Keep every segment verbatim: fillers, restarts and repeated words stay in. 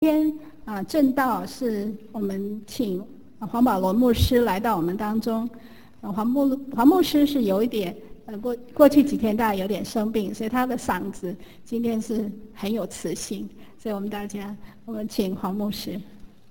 天啊，正道是我们请黄保罗牧师来到我们当中。呃、黄牧黄牧师是有一点呃过过去几天大概有点生病，所以他的嗓子今天是很有磁性，所以我们大家我们请黄牧师。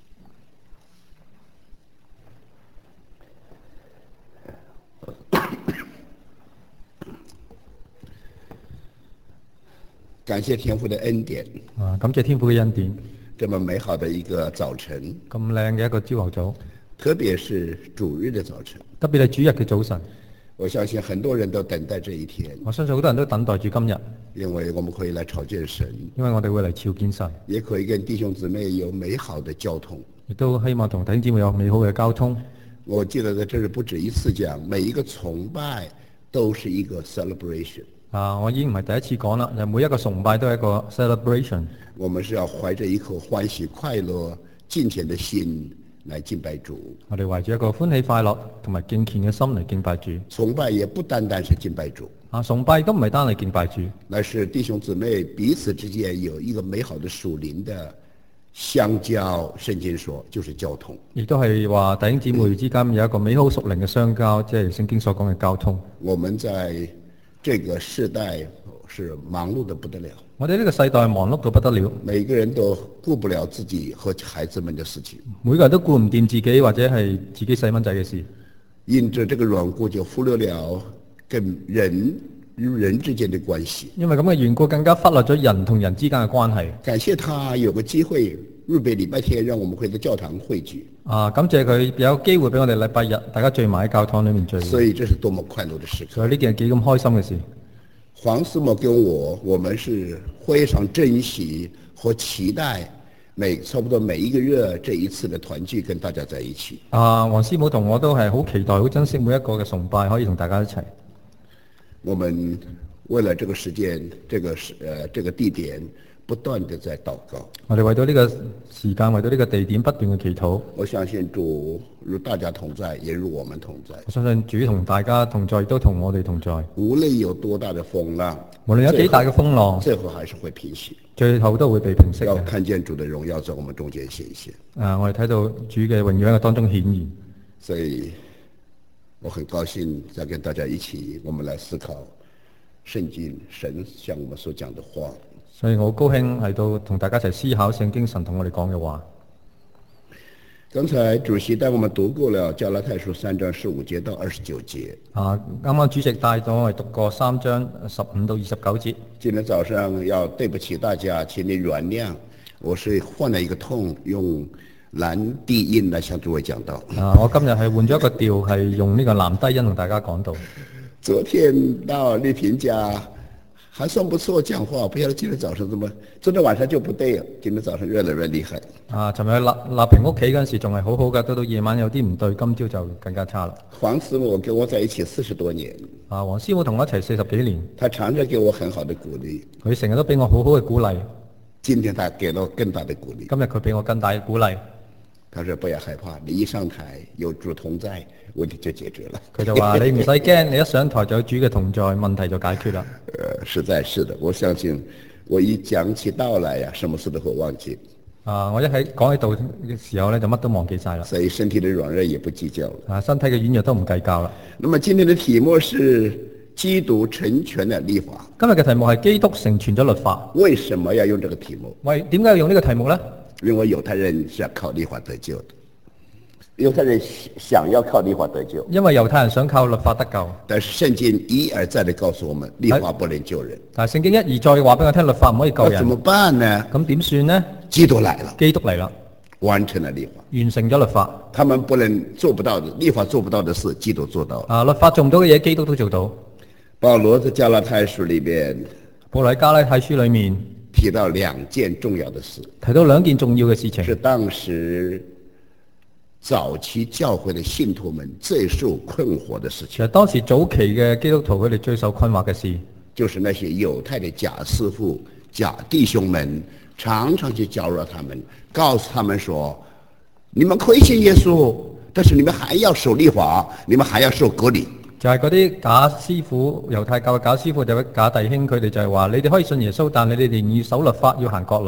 感謝天父的恩典啊！感謝天父嘅恩典， 這麼美好的一個早晨， 咁靚嘅一個朝頭早， 特別是主日的早晨， 特別係主日嘅早晨。 我相信很多人都等待這一天。 我相信好多人都等待住今日， 因為我們可以來朝見神， 因為我哋會嚟朝見神， 也可以跟弟兄姊妹有美好的交通， 亦都希望同弟兄姊妹有美好嘅交通。 我記得在這裡不止一次講，每一個崇拜都是一個 celebration。 啊！我已經唔係第一次講啦，就每一個崇拜都係一個 celebration。 我們是要懷着一顆歡喜快樂敬虔的心來敬拜主。 我哋懷住一個歡喜快樂同埋敬虔嘅心嚟敬拜主。 崇拜也不單單是敬拜主。 啊！崇拜都唔係單係敬拜主， 乃是弟兄姊妹彼此之間有一個美好的屬靈的相交。聖經說就是交通。 亦都係話弟兄姊妹之間有一個美好屬靈嘅相交，即係聖經所講嘅交通。 我們在這個世代是忙碌得不得了， 我哋呢個世代忙碌到不得了， 每個人都顧不了自己和孩子們的事情， 每個人都顧唔掂自己或者係自己細蚊仔嘅事， 因着這個緣故就忽略了跟人與人之間的關係。 因為咁嘅緣故，更加忽略咗人同人之間嘅關係。 感謝他有個機會預備禮拜天，讓我們可以在教堂匯聚。 啊！感謝佢有機會俾我哋禮拜日大家聚埋喺教堂裏面聚會。 所以這是多麼快樂的時刻。 所以呢件係幾咁開心嘅事。 黃師母跟我，我們是非常珍惜和期待每差不多每一個月這一次的團聚，跟大家在一起。 啊！黃師母同我都係好期待、好珍惜每一個嘅崇拜，可以同大家一齊。 我們為了這個時間、這個時呃這個地點，不斷地在禱告。 我哋為到呢個時間，為到呢個地點不斷嘅祈禱。 我相信主與大家同在，也與我們同在。 我相信主同大家同在，亦都同我哋同在。 無論有多大的風浪， 無論有幾大嘅風浪， 最後還是會平息。 最後都會被平息嘅。 要看見主的榮耀在我們中間顯現。 啊！我哋睇到主嘅榮耀喺個當中顯現。 所以我很高興再跟大家一起，我們來思考聖經神向我們所講的話。 所以我好高興喺度同大家一齊思考聖經神同我哋講嘅話。 剛才主席帶我們讀過了加拉太書三章十五節到二十九節。 啊，啱啱主席帶咗我哋讀過三章十五到二十九節。 今天早上要對不起大家，請你原諒，我是換了一個痛，用藍低音來向諸位講道。 啊，我今日係換咗一個調，係用呢個藍低音同大家講道。昨天到麗萍家還算不錯，講話不曉得今天早上怎麼，昨天晚上就不對了，今天早上越來越厲害。 啊，尋日立立平屋企嗰陣時仲係好好嘅，到到夜晚有啲唔對，今朝就更加差啦。 黃師母跟我在一起四十多年。 啊，黃師母同我一齊四十幾年。 他常常給我很好的鼓勵。 佢成日都俾我好好嘅鼓勵。 今天他給了我更大的鼓勵。 今日佢俾我更大嘅鼓勵。 他說不要害怕，你一上台有主同在，問題就解決了。 佢就話你唔使驚，你一上台就有主嘅同在，問題就解決啦。 呃，實在是的，我相信我一講起道來呀、啊，什麼事都會忘記。 啊，我一喺講喺度嘅時候咧，就乜都忘記晒啦。 所以身體的軟弱也不計較了。 啊，身體嘅軟弱都唔計較啦。 那麼今天的題目是基督成全了律法。 今日嘅題目係基督成全咗律法。 為什麼要用這個題目？ 喂，點解要用呢個題目咧？ 因為猶太人是要靠律法得救的，猶太人想要靠律法得救。 因為猶太人想靠律法得救， 但是聖經一而再地告訴我們，律法不能救人。 但係聖經一而再話俾我聽，律法唔可以救人。 那怎麼辦呢？ 咁點算呢？ 基督來了， 基督嚟啦， 完成了律法， 完成咗律法。 他們不能做不到的，律法做不到的事，基督做到了。 啊，律法做唔到嘅嘢，基督都做到。 保羅在加拉太書裏邊， 保羅喺加拉太書裏面提到兩件重要的事， 提到兩件重要嘅事情， 是當時早期教會的信徒們最受困惑的事情。 其實當時早期嘅基督徒佢哋最受困惑嘅事， 就是那些猶太的假師傅、假弟兄們，常常去攪擾他們，告訴他們說：你們可以信耶穌，但是你們還要守律法，你們還要受割禮。 就係嗰啲假師傅，猶太教嘅假師傅，就係假弟兄，佢哋就係話：你哋可以信耶穌，但你哋仍要守律法，要行割禮。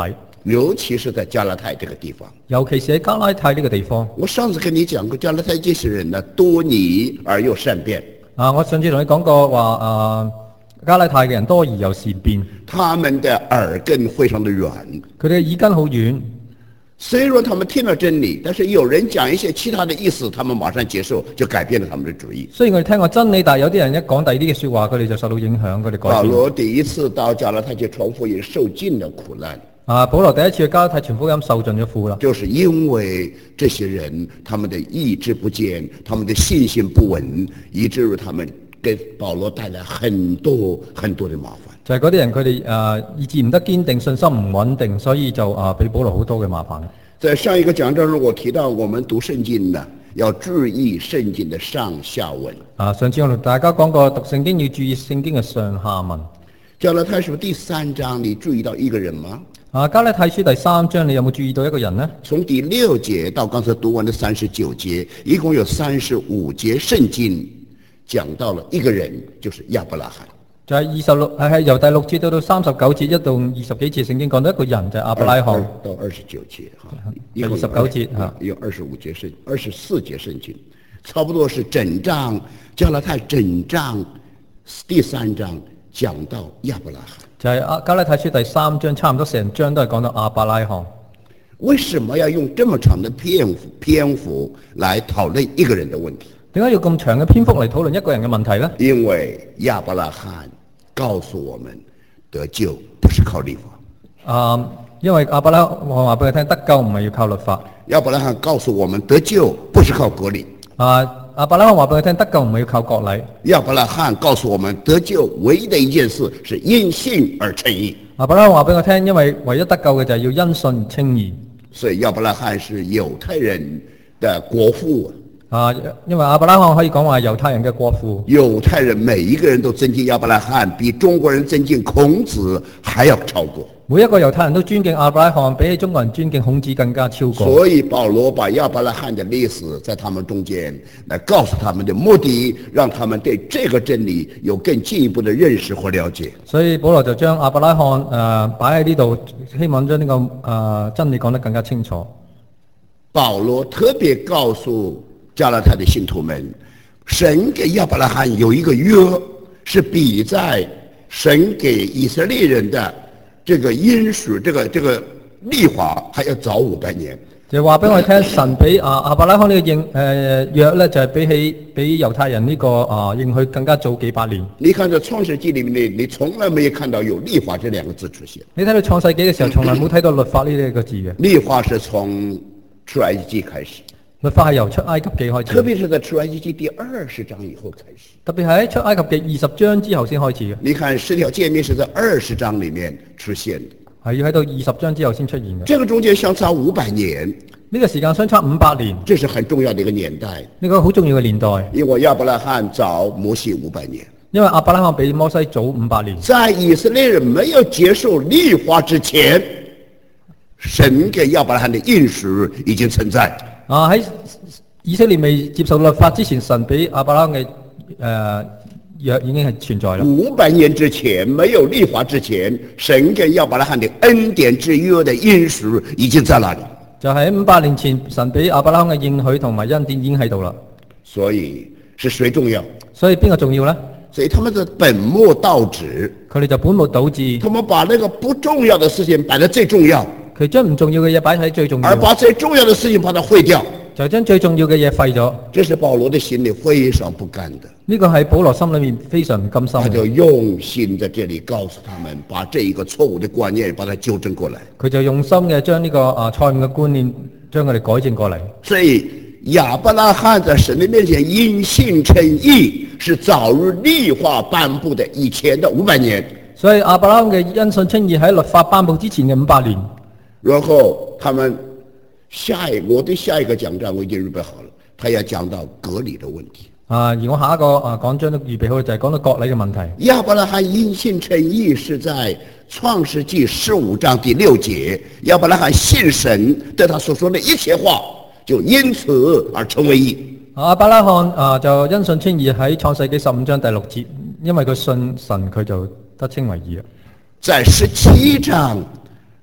尤其是在加拉太这个地方。 尤其是喺加拉太呢個地方。 我上次跟你講過，加拉太這些人呢，多疑而又善辯。 啊，我上次同你講過話，啊加拉太嘅人多疑又善辯， 他們的耳根非常的軟， 佢哋嘅耳根好軟。 雖然他們聽了真理，但是有人講一些其他的意思，他們馬上接受，就改變了他們的主意。 雖然我哋聽過真理，但係有啲人一講第二啲嘅説話，佢哋就受到影響，佢哋改變。 保羅第一次到加拉太去傳福音，受盡了苦難。 啊，保羅第一次去加拉太傳福音，受盡咗苦啦。 就是因為這些人，他們的意志不堅，他們的信心不穩，以至於他們給保羅帶來很多很多的麻煩。 就係嗰啲人，佢哋誒意志唔得堅定，信心唔穩定，所以就啊俾保羅好多嘅麻煩。 在上一個講章中，我提到我們讀聖經呢，要注意聖經的上下文。 啊，上次我同大家講過，讀聖經要注意聖經嘅上下文。 加拉太書第三章，你注意到一個人嗎？ 啊，加拉太書第三章，你有冇注意到一個人呢？ 從第六節到剛才讀完的三十九節，一共有三十五節聖經講到了一個人，就是亞伯拉罕。 就係二十六，係係由第六節到到三十九節，一到二十幾節聖經講到一個人就係亞伯拉罕。 到二十九節哈， 二十九節哈， 有二十五節聖，二十四節聖經，差不多是整章加拉太整章第三章講到亞伯拉罕。 就係阿加拉太書第三章，差唔多成章都係講到亞伯拉罕。 為什麼要用這麼長的篇幅篇幅來討論一個人的問題？ 點解要咁長嘅篇幅嚟討論一個人嘅問題呢？ 因為亞伯拉罕告訴我們，得救不是靠律法。 啊，因為亞伯拉罕話俾佢聽，得救唔係要靠律法。 亞伯拉罕告訴我們，得救不是靠割禮。 啊，亞伯拉罕話俾佢聽，得救唔係要靠割禮。 亞伯拉罕告訴我們，得救唯一的一件事是因信而稱義。 亞伯拉罕話俾我聽，因為唯一得救嘅就係要因信而稱義。 所以亞伯拉罕是猶太人的國父。 啊，因為亞伯拉罕可以講話係猶太人嘅國父。 猶太人每一個人都尊敬亞伯拉罕，比中國人尊敬孔子還要超過。 每一個猶太人都尊敬亞伯拉罕，比起中國人尊敬孔子更加超過。 所以保羅把亞伯拉罕的歷史在他們中間來告訴他們的目的，讓他們對這個真理有更進一步的認識或了解。 所以保羅就將亞伯拉罕誒擺喺呢度，希望將呢、這個誒、呃、真理講得更加清楚。 保羅特別告訴加拉太的信徒們，神給亞伯拉罕有一個約，是比在神給以色列人的這個應許、這個這個律法還要早五百年。 就話俾我哋聽，神俾啊亞伯拉罕呢個應誒約咧，就係、是、比起比猶太人呢、這個啊應許更加早幾百年。 你看在創世記裏面，你你從來沒有看到有律法這兩個字出現。 你睇到創世紀嘅時候，從來冇睇到律法呢一個字嘅。 律法是從出埃及記開始。 律法係由出埃及記開始， 特別是在出埃及記第二十章以後開始。 特別係喺出埃及記二十章之後先開始嘅。 你看十條誡命是在二十章裡面出現的， 係要喺到二十章之後先出現嘅。 這個中間相差五百年， 呢個時間相差五百年， 這是很重要的一個年代。 呢個好重要嘅年代。 因為亞伯拉罕早摩西五百年， 因為亞伯拉罕比摩西早五百年。 在以色列人沒有接受律法之前，神給亞伯拉罕的應許已經存在。 啊！喺以色列未接受律法之前，神俾亞伯拉罕嘅誒約已經係存在啦。 五百年之前，沒有律法之前，神跟亞伯拉罕的恩典之約的應許已經在那裡。 就喺五百年前，神俾亞伯拉罕嘅應許同埋恩典已經喺度啦。 所以是誰重要？ 所以邊個重要呢？ 所以他們的本末倒置， 佢哋就本末倒置， 他們把那個不重要的事情擺在最重要。 佢將唔重要嘅嘢擺喺最重要， 而把最重要的事情把它廢掉， 就將最重要嘅嘢廢咗。 這是保羅的心裏非常不甘的。 呢個係保羅心裏面非常唔甘心。 他就用心在這裏告訴他們，把這一個錯誤的觀念把它糾正過來。 佢就用心嘅將呢個啊錯誤嘅觀念將佢哋改正過嚟。 所以亞伯拉罕在神的面前因信稱義，是早於律法頒布的以前的五百年。 所以亞伯拉罕嘅因信稱義喺律法頒布之前嘅五百年。 然後他們下一我對下一個講章我已經預備好了，他要講到割禮的問題。 啊，而我下一個啊講章都預備好，就係講到割禮嘅問題。 亞伯拉罕因信稱義是在創世紀十五章第六節，亞伯拉罕信神，對他所說的一切話，就因此而成為義。 亞伯拉罕啊就因信稱義喺創世紀十五章第六節，因為佢信神，佢就得稱為義啦。 在十七章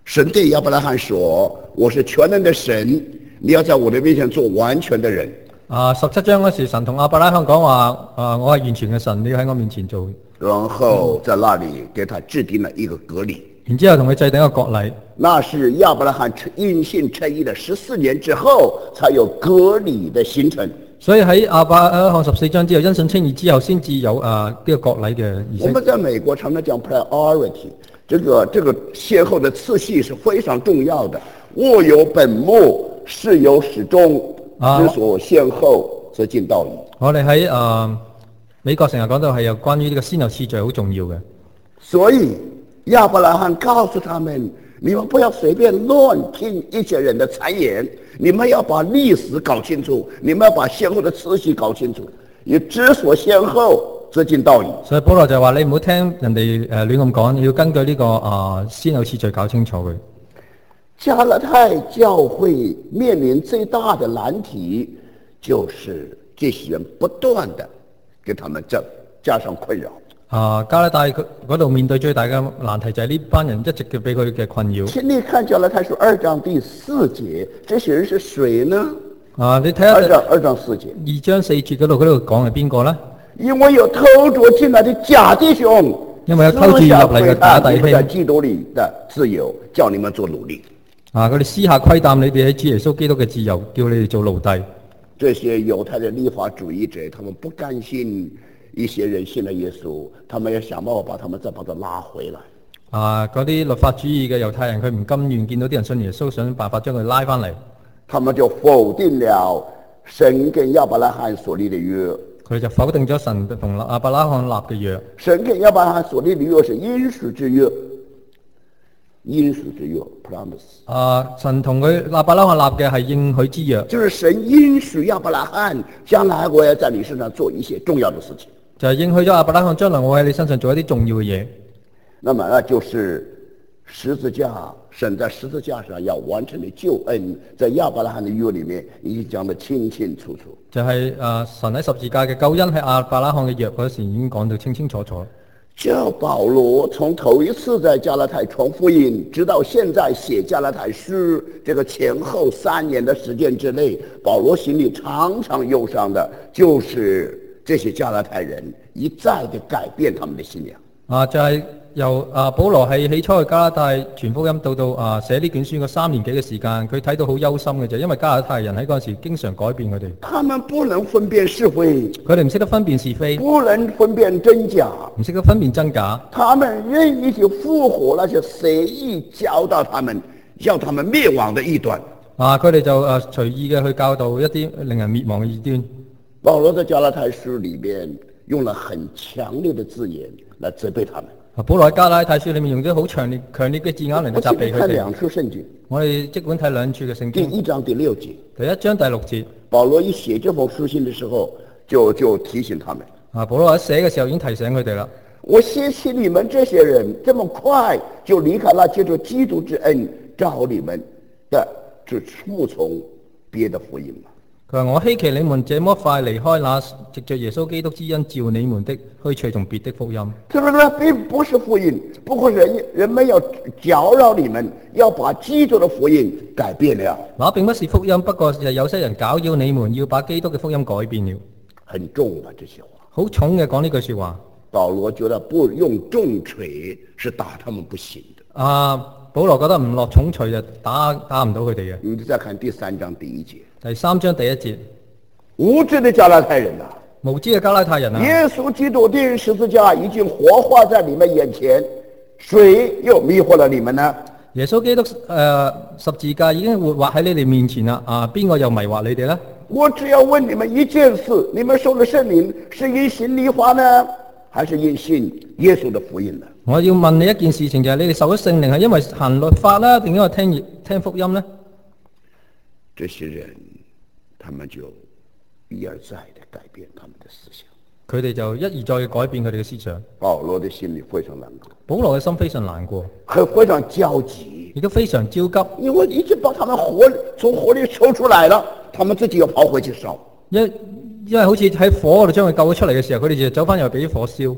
神对亚伯拉罕說：我是全能的神，你要在我的面前做完全的人。 啊，十七章嗰時，神同亞伯拉罕講話：啊，我係完全嘅神，你要喺我面前做。 然後在那裡給他制定了一個割禮。 然之後同佢制定一個割禮。 那是亞伯拉罕因信稱義的十四年之後，才有割禮的形成。 所以喺亞伯拉罕十四章之後，因信稱義之後，先至有啊呢、這個割禮嘅儀式。 我們在美國常常講 priority， 這個這個先後的次序是非常重要的。物有本末，事有始終，之所先後，則近道矣。 我哋喺啊美國成日講到係有關於呢個先後次序好重要嘅。 所以亞伯拉罕告訴他們：你們不要隨便亂聽一些人的讒言，你們要把歷史搞清楚，你們要把先後的次序搞清楚。以之所先後，則近道矣。所以保羅就話：你唔好聽人哋誒亂咁講，你要根據呢、這個啊、呃、先後次序搞清楚佢。 加拉太教會面臨最大的難題，就是這些人不斷的給他們加加上困擾。 啊，加拉太嗰度面對最大嘅難題就係呢班人一直嘅俾佢嘅困擾。 請你看加拉太書二章第四節，這些人是誰呢？ 啊，你睇下二章二章四節， 二章四節嗰度嗰度講係邊個咧？ 因為有偷著進來的假弟兄， 因為有偷住入嚟嘅假弟兄， 在基督裏的自由，叫你們做奴隸。 啊，佢哋私下窺探你哋喺主耶穌基督嘅自由，叫你哋做奴隸。 這些猶太的律法主義者，他們不甘心一些人信了耶穌，他們要想辦法把他們再把他拉回來。 啊，嗰啲律法主義嘅猶太人，佢唔甘願見到啲人信耶穌，想辦法將佢拉翻嚟。 他們就否定了神跟亞伯拉罕所立的約。 佢哋就否定咗神同亞伯拉罕立嘅約。 神跟亞伯拉罕所立的約是應許之約。應許之約 promise 啊，神同佢亞伯拉罕立嘅係應許之約， 就是神應許亞伯拉罕將來我要在你身上做一些重要的事情， 就係應許咗亞伯拉罕將來我喺你身上做一啲重要嘅嘢。 那麼那就是十字架，神在十字架上要完成的救恩，在亞伯拉罕的約裏面已經講得清清楚楚。 就係、是、誒、呃、神喺十字架嘅救恩喺亞伯拉罕嘅約嗰時已經講到清清楚楚。 叫保羅從頭一次在加拉太傳福音，直到現在寫加拉太書，這個前後三年的時間之內，保羅心裡常常憂傷的，就是這些加拉太人一再的改變他們的信仰。啊， 就係、是、由啊保羅係起初去加拉太傳福音，到到啊寫呢卷書個三年幾嘅時間，佢睇到好憂心嘅啫，因為加拉太人喺嗰陣時經常改變佢哋。 他們不能分辨是非， 佢哋唔識得分辨是非， 不能分辨真假， 唔識得分辨真假。 他們任意就復活那些隨意教導他們、要他們滅亡的異端。 啊，佢哋就誒隨意嘅去教導一啲令人滅亡嘅異端。 保羅在加拉太書裡面用了很強烈的字眼來責備他們。 保羅喺加拉太書裏面用咗好強烈、強烈嘅字眼嚟責備佢哋。 看兩處聖經， 我哋即管睇兩處嘅聖經。 第一章第六節， 第一章第六節， 保羅一寫這封書信的時候，就就提醒他們。 啊，保羅喺寫嘅時候已經提醒佢哋啦。 我希奇你們這些人這麼快就離開了借着基督之恩召你們的，就服從別的福音嘛。 佢話：我希奇你們這麼快離開那藉着耶穌基督之恩召你們的，去隨從別的福音。 這個並不是福音，不過人人們要攪擾你們，要把基督的福音改變了。 那並不是福音，不過係有些人攪擾你們，要把基督嘅福音改變了。 很重啊，這些話。 好重嘅講呢句說話。 保羅覺得不用重錘是打他們不行的。 啊，保羅覺得唔落重錘就打打唔到佢哋嘅。 你再看第三章第一節。 第三章第一節， 無知的加拉太人啊， 無知嘅加拉太人啊， 耶穌基督釘十字架已經活化在你們眼前，誰又迷惑了你們呢？ 耶穌基督誒、呃、十字架已經活畫喺你哋面前啦，啊，邊個又迷惑你哋呢？ 我只要問你們一件事：你們受了聖靈是因信律法呢，還是因信耶穌的福音呢？我要問你一件事情，就係、是、你哋受咗聖靈係因為行律法啦，定因為聽聽福音呢？ 這些人，他們就一而再的改變他們的思想， 佢哋就一而再嘅改變佢哋嘅思想。 保羅的心裏非常難過， 保羅嘅心非常難過， 係非常焦急， 亦都非常焦急， 因為已經把他們火從火裏抽出來了，他們自己要跑回去燒。 因因為好似喺火嗰度將佢救咗出嚟嘅時候，佢哋就走翻入去俾火燒。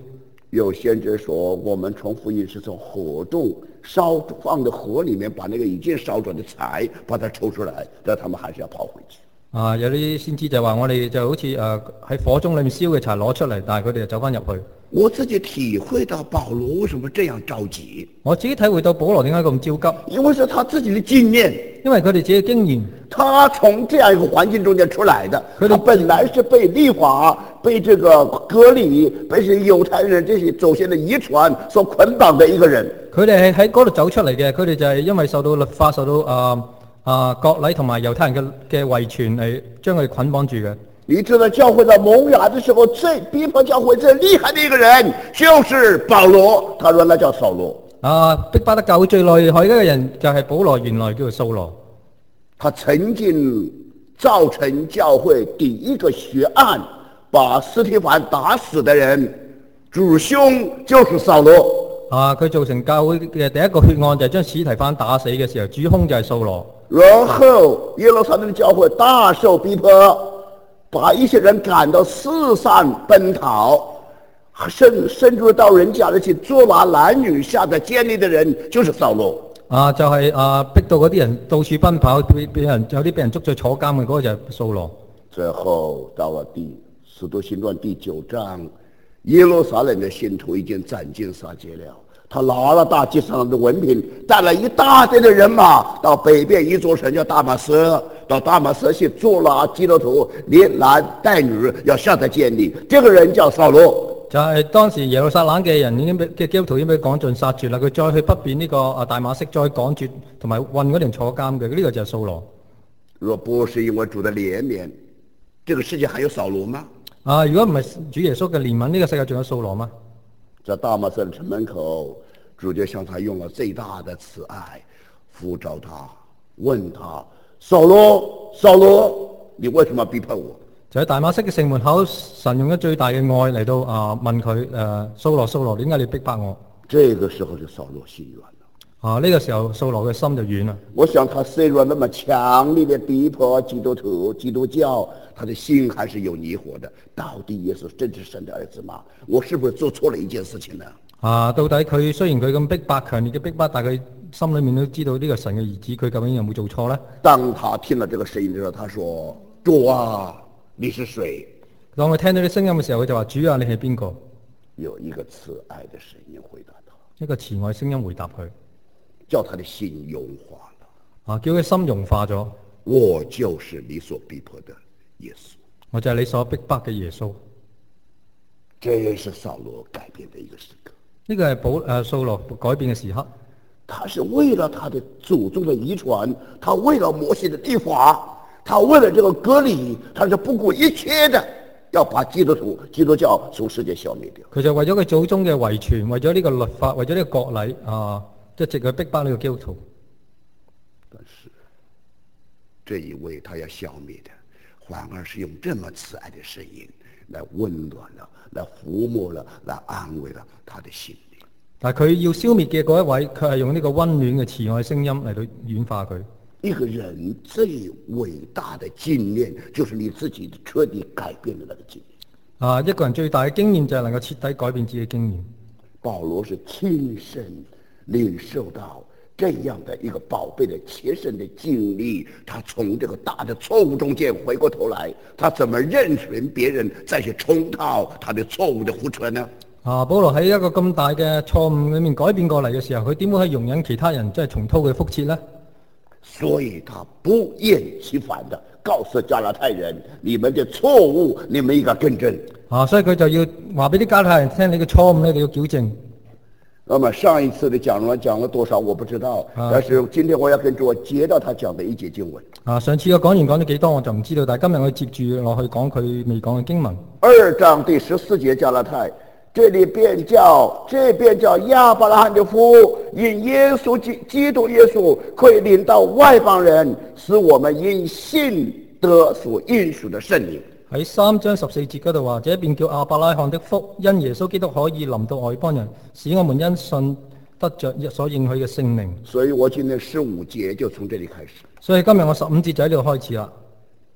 有先知說，我們從福音是從火中燒放的火裡面，把那個已經燒咗的柴，把它抽出來，但他們還是要跑回去。 啊，有啲先知就話我哋就好似誒喺火中裏面燒嘅柴攞出嚟，但係佢哋就走翻入去。 我自己體會到保羅為什麼這樣着急， 我自己體會到保羅點解咁焦急， 因為是他自己的經驗， 因為佢哋自己嘅經驗， 他從這樣一個環境中間出來的， 佢哋他本來是被律法、被這個割禮、被這猶太人這些祖先的遺傳所捆綁的一個人。 佢哋係喺嗰度走出嚟嘅，佢哋就係因為受到律法、受到啊啊割禮同埋猶太人嘅嘅遺傳嚟將佢哋捆綁住嘅。 你知道教會在萌芽的時候，最逼迫教會最厲害的一個人就是保羅，他原來叫掃羅。 啊，逼迫得教會最厲害嘅一個人就係保羅，原來叫做掃羅。 他曾經造成教會第一個血案，把司提反打死的人，主兇就是掃羅。 啊，佢造成教會嘅第一個血案就係將司提反打死嘅時候，主兇就係掃羅。 然後耶路撒冷的教會大受逼迫，把一些人趕到四散奔逃，甚甚至到人家裏去捉拿男女下在監裏的人，就是掃羅。 啊，就係、是、啊，逼到嗰啲人到處奔跑，俾俾人有啲俾人捉咗坐監嘅嗰個就係掃羅。 最後到了第使徒行傳第九章，耶路撒冷的信徒已經斬盡殺絕了。他拿了大祭司長的文憑，帶了一大堆的人馬到北邊一座城叫大馬色，到大馬色去捉拿基督徒，連男帶女要下在監裏。這個人叫掃羅。 就係當時耶路撒冷嘅人已經俾嘅基督徒已經俾趕盡殺絕啦，佢再去北邊呢個啊大馬色再趕絕同埋運嗰啲人坐監嘅，呢、這個就係掃羅。 若不是因為主的憐憫，這個世界還有掃羅嗎？ 啊，如果唔係主耶穌嘅憐憫，呢、這個世界仲有掃羅嗎？ 在大馬色的城門口，主就向他用了最大的慈愛，呼召他，問他：掃羅，掃羅，你為什麼逼迫我？ 就喺大馬色嘅城門口，神用咗最大嘅愛嚟到啊問佢誒掃羅，掃羅，點解你逼迫我？ 這個時候就掃羅心軟了。 啊，呢、這個時候掃羅嘅心就軟啦。 我想他雖然那麼強烈的逼迫基督徒、基督教，他的心還是有疑惑的。到底耶穌真是神的兒子嗎？我是不是做錯了一件事情呢？ 啊，到底佢雖然佢咁逼迫、強烈嘅逼迫，但佢心裏面都知道呢個神嘅兒子，佢究竟有冇做錯呢？ 當他聽了這個聲音的時候，他說：主啊，你是誰？ 當佢聽到啲聲音嘅時候，佢就話：主啊，你係邊個？ 有一個慈愛的聲音回答他， 一個慈愛聲音回答佢， 叫他的心融化了。 啊，叫佢心融化咗。 我就是你所逼迫的耶穌， 我就係你所逼迫嘅耶穌。 這也是掃羅改變的一個時刻。 呢個係保誒掃羅改變嘅時刻。 他是為了他的祖宗的遺傳，他為了摩西的律法，他為了這個割禮，他是不顧一切的要把基督徒、基督教從世界消滅掉。 佢就為咗佢祖宗嘅遺傳，為咗呢個律法，為咗呢個國禮啊，一直去逼迫呢個基督徒。 但是這一位他要消滅的，反而是用這麼慈愛的聲音來溫暖了，來撫摸了，來安慰了他的心靈。 但係佢要消滅嘅嗰一位，佢係用呢個溫暖嘅慈愛聲音嚟到軟化佢。 一個人最偉大的經驗，就是你自己徹底改變的那個經驗。 啊，一個人最大嘅經驗就係能夠徹底改變自己嘅經驗。 保羅是親身領受到這樣的一個寶貝的切身的經歷，他從這個大的錯誤中間回過頭來，他怎麼認準別人再去重蹈他的錯誤的覆轍呢？ 啊，保羅喺一個咁大嘅錯誤裏面改變過嚟嘅時候，佢點會可以容忍其他人即係重蹈佢覆轍呢？ 所以他不厭其煩地告訴加拉太人：你們的錯誤，你們應該更正。 啊，所以佢就要話俾啲加拉太人聽，你嘅錯誤咧，你要矯正。 那麼上一次的講論講了多少我不知道，啊、但是今天我要跟住我接到他講的一節經文。 啊，上次我講完講咗幾多我就唔知道，但係今日我接住落去講佢未講嘅經文。 二章第十四節加拉太。這裏便叫這便叫亞伯拉罕的福，因耶穌基基督耶穌可以領到外邦人，使我們因信得所應許的聖靈。 喺三章十四節嗰度話，這便叫亞伯拉罕的福，因耶穌基督可以臨到外邦人，使我們因信得着所應許嘅聖靈。 所以我今天十五節就從這裏開始。 所以今日我十五節就喺呢度開始啦。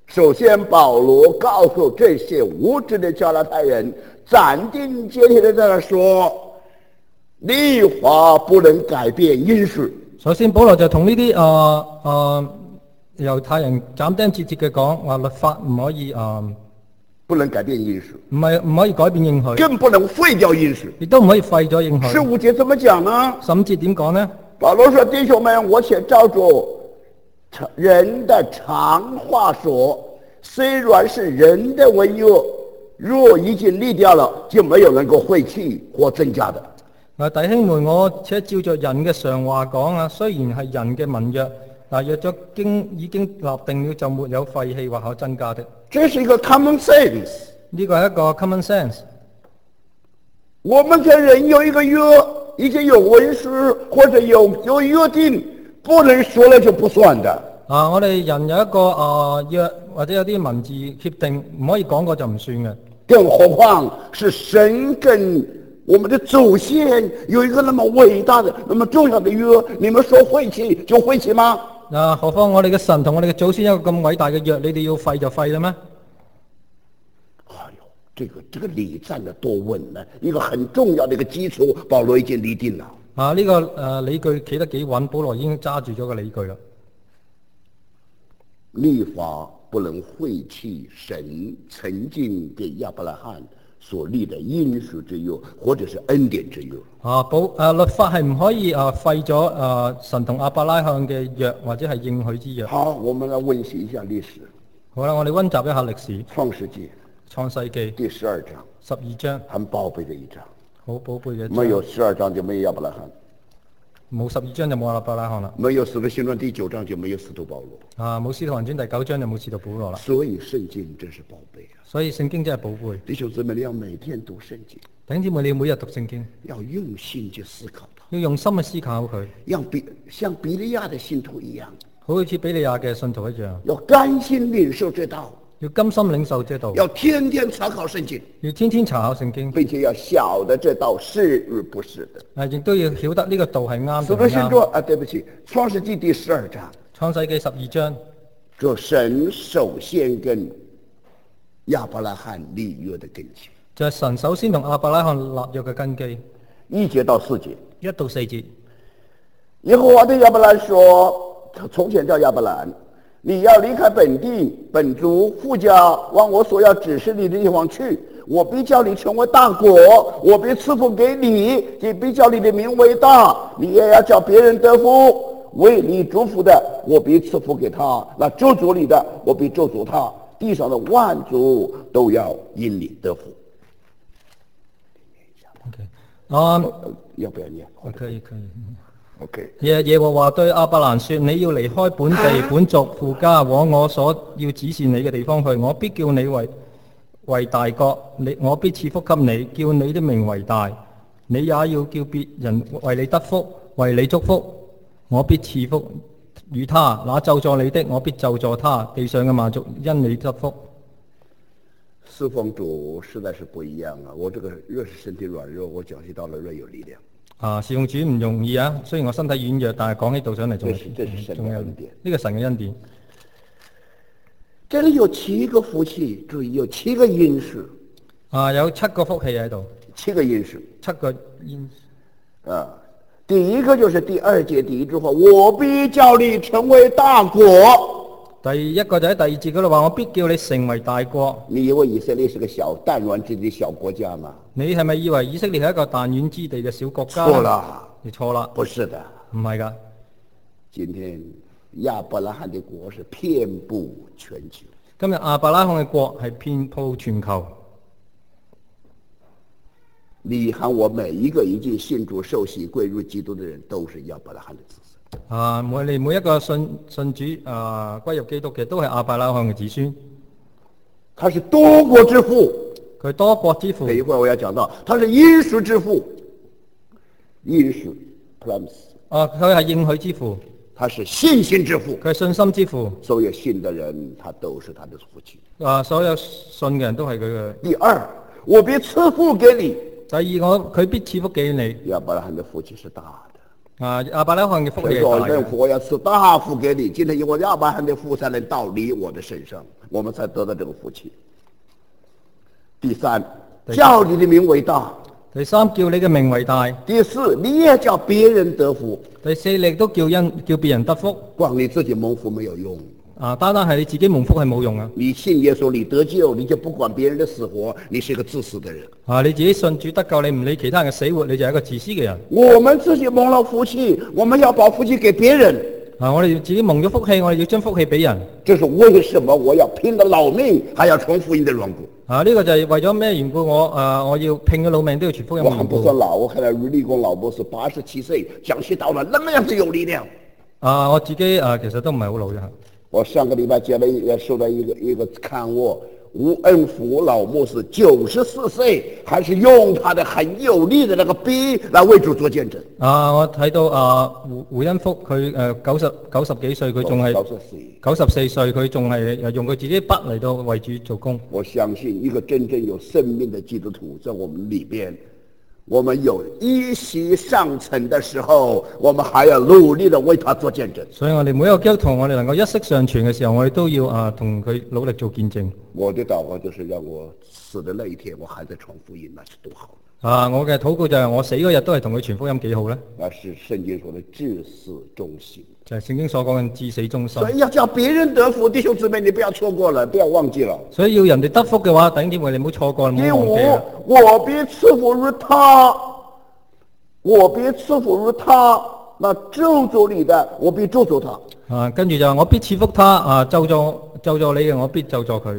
首先，保羅告訴這些無知的加拉太人，斬釘截鐵的在那說，律法不能改變因數。 首先，保羅就同呢啲誒誒猶太人斬釘截鐵嘅講話，律法唔可以誒，呃、 不能改變因數， 唔係唔可以改變應許， 更不能廢掉因數， 亦都唔可以廢咗應許。 十五節怎麼講呢？ 十五節點講呢？ 保羅說：弟兄們，我且照着人的常話說，雖然是人的文約，若已經立掉了，就沒有能夠廢棄或增加的。 嗱，弟兄們，我且照着人嘅常話講啊，雖然係人嘅文約，但若咗經已經立定了，就沒有廢棄或可增加的。 這是一個 common sense。 呢個係一個 common sense。 我們跟人有一個約，已經有文書或者有有約定，不能說了就不算的。 啊，我哋人有一個啊約或者有啲文字協定，唔可以講過就唔算嘅。 更何況是神跟我們的祖先有一個那麼偉大的、那麼重要的約，你們說廢棄就廢棄嗎？ 啊，何況我哋嘅神同我哋嘅祖先有一個咁偉大嘅約，你哋要廢就廢啦咩？ 哎呦，這個這個理站得多穩呢！一個很重要的一個基礎，保羅已經立定了。 啊，呢、這個誒、呃、理據企得幾穩，保羅已經揸住咗個理據啦。 律法不能廢棄神曾經給亞伯拉罕所立的應許之約，或者是恩典之約。 啊，保誒、啊、律法係唔可以誒廢咗誒神同亞伯拉罕嘅約，或者係應許之約。 好，我們來溫習一下歷史。 好啦，我哋溫習一下歷史。 創世紀， 創世紀第十二章， 十二章， 很寶貝的一章。 好寶貝嘅。 沒有十二章就沒有亞伯拉罕。 冇十二章就冇亞伯拉罕啦。 沒有使徒行傳第九章就沒有使徒保羅。 啊，冇使徒行傳第九章就冇使徒保羅啦。 所以聖經真是寶貝啊！ 所以聖經真係寶貝。 弟兄姊妹，你要每天讀聖經。 弟兄姊妹，你要每日讀聖經， 要用心去思考它， 要用心去思考佢， 要比像比利亞的信徒一樣， 好似比利亞嘅信徒一樣， 要甘心領受這道， 要甘心領受這道， 要天天查考聖經， 要天天查考聖經， 並且要曉得這道是與不是的。 啊，亦都要曉得呢個道係啱使徒行傳啊，對不起，創世紀第十二章， 創世紀十二章， 這神首先跟亞伯拉罕立約的根基， 就係神首先同亞伯拉罕立約嘅根基， 一節到四節， 一到四節。 耶和華對亞伯蘭說：從前叫亞伯蘭，你要離開本地本族父家，往我所要指示你的地方去。我必叫你成為大國，我必賜福給你，也必叫你的名為大。你也要叫別人得福。為你祝福的，我必賜福給他；那咒詛你的，我必咒詛他。地上的萬族都要因你得福。 OK，啊、um, 要不要念？ 可以可以。 OK。 耶耶和華對亞伯蘭說：你要離開本地本族父家，往我所要指示你嘅地方去。我必叫你為為大國，你我必賜福給你，叫你的名為大。你也要叫別人為你得福，為你祝福。我必賜福與他，那咒詛你的，我必咒詛他。地上嘅萬族因你得福。 侍奉主實在是不一樣啊！我這個若是身體軟弱，我講起道來越有力量。 啊，侍奉主唔容易啊！雖然我身體軟弱，但係講起道上嚟仲仲有呢個神嘅恩典。 這裏有七個福氣，注意有七個因素。 啊，有七個福氣喺度。 七個因素。 七個因素。 啊，第一個就是第二節第一句話：我必叫你成為大國。 第一個就喺第二節嗰度話：我必叫你成為大國。 你以為以色列是個小彈丸之地小國家嗎？ 你係咪以為以色列係一個彈丸之地嘅小國家？ 錯啦， 你錯啦， 不是的， 唔係噶。 今天亞伯拉罕的國是遍布全球。 今日亞伯拉罕嘅國係遍布全球。 你和我每一個已經信主受洗歸入基督的人，都是亞伯拉罕的子孫。 啊，每你每一個信信主啊歸入基督嘅，都係亞伯拉罕嘅子孫。 他是多國之父， 佢多國之父。 等一會兒我要講到，他是應許之父，應許 promise。 啊，佢係應許之父。 他是信心之父， 佢係信心之父。 所有信的人，他都是他的福氣。 啊，所有信嘅人都係佢嘅。 第二，我必賜福給你。 第二，我佢必賜福給你。 亞伯拉罕的福氣是大的。 啊，亞伯拉罕嘅福氣係大嘅。 我要賜大福給你。今天因為亞伯拉罕的福才能到你我的身上。 我們才得到這個福氣。第三，叫你的名為大。 第三，叫你嘅名為大。 第四，你也叫別人得福。 第四，你都叫人叫別人得福。 光你自己蒙福沒有用。 啊，單單係你自己蒙福係冇用啊！ 你信耶穌，你得救，你就不管別人的死活，你是一個自私的人。 啊，你自己信主得救，你唔理其他人嘅死活，你就係一個自私嘅人。 我們自己蒙了福氣，我們要把福氣給別人。 啊，我哋自己蒙咗福氣，我哋要將福氣俾人。 這是為什麼我要拼了老命，還要傳福音的緣故。 啊，呢、這個就係為咗咩緣故？我啊，我要拼咗老命都要傳福音。 我還不算老，我看到立功老博士八十七歲，講起道來那麼樣子有力量。 啊，我自己啊，其實都唔係好老嘅。 我上個禮拜接了一收到一個一個刊物，吳恩福老牧師九十四歲，還是用他的很有力的那個筆來為主做見證。啊， 我睇到啊胡胡恩福佢誒九十九十幾歲，佢仲係九十四歲，佢仲係用佢自己筆嚟到為主做工。 我相信一個真正有生命的基督徒在我們裏邊。我們有一息尚存的時候，我們還要努力的為他做見證。 所以我哋每一個基督徒，我哋能夠一息尚存嘅時候，我哋都要啊同佢努力做見證。 我的禱告就是讓我死的那一天，我還在傳福音，那是多好。 啊，我嘅禱告就係我死嗰日都係同佢傳福音，幾好呢？ 那是聖經說的至死忠心。 就係聖經所講嘅至死忠心。 所以要叫別人得福，弟兄姊妹，你不要錯過了，不要忘記了。 所以要人哋得福嘅話，弟兄姊妹你唔好錯過，唔好忘記啦。 我我必賜福於他，我必賜福於他，那咒詛你的，我必咒詛他。 啊，跟住就話我必賜福他，啊，咒詛咒詛你嘅，我必咒詛佢。